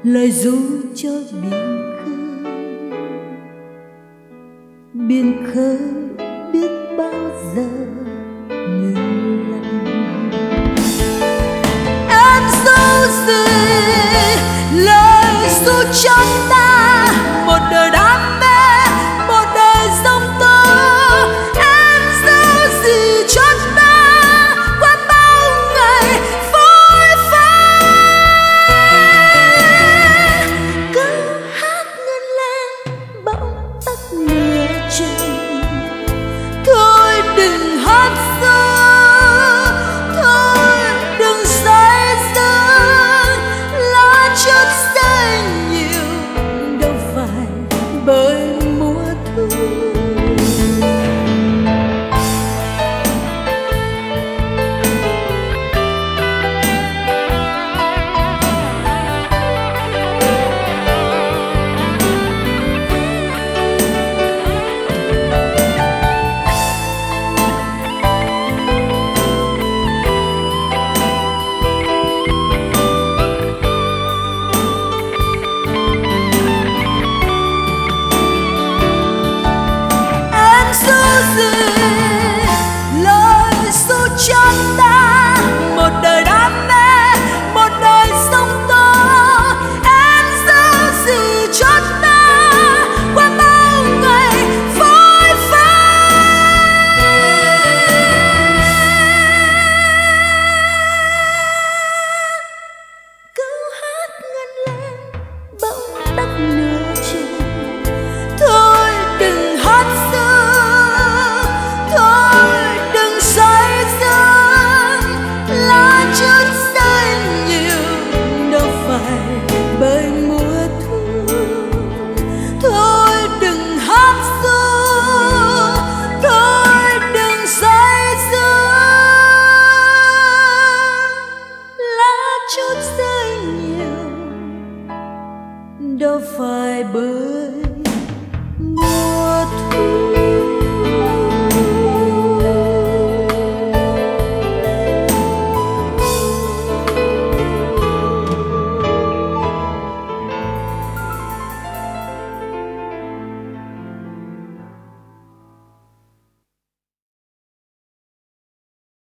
lời ru cho biển khơi biết bao giờ ngừng lặng. Em dấu gì lời ru trong ta, một đời đam mê, một đời giông tố. Em dấu gì cho ta qua bao ngày phôi pha. Câu hát ngân lên bỗng tắt nửa chừng. Thôi đừng hát sâu, thôi đừng say sưa. Lá chớp rơi nhiều đâu phải bởi mùa thu. Lời ru cho ta, một đời đam mê, một đời giông tố. Em giữ gì cho ta qua bao ngày phôi pha. Câu hát ngân lên bỗng tắt nửa chừng. Thôi đừng hát sâu, thôi đừng say sưa. Lá chớp rơi nhiều đâu phải bởi mùa thu. Thôi đừng hát sâu, thôi đừng say sưa. Lá chớp rơi nhiều đâu phải bởi mùa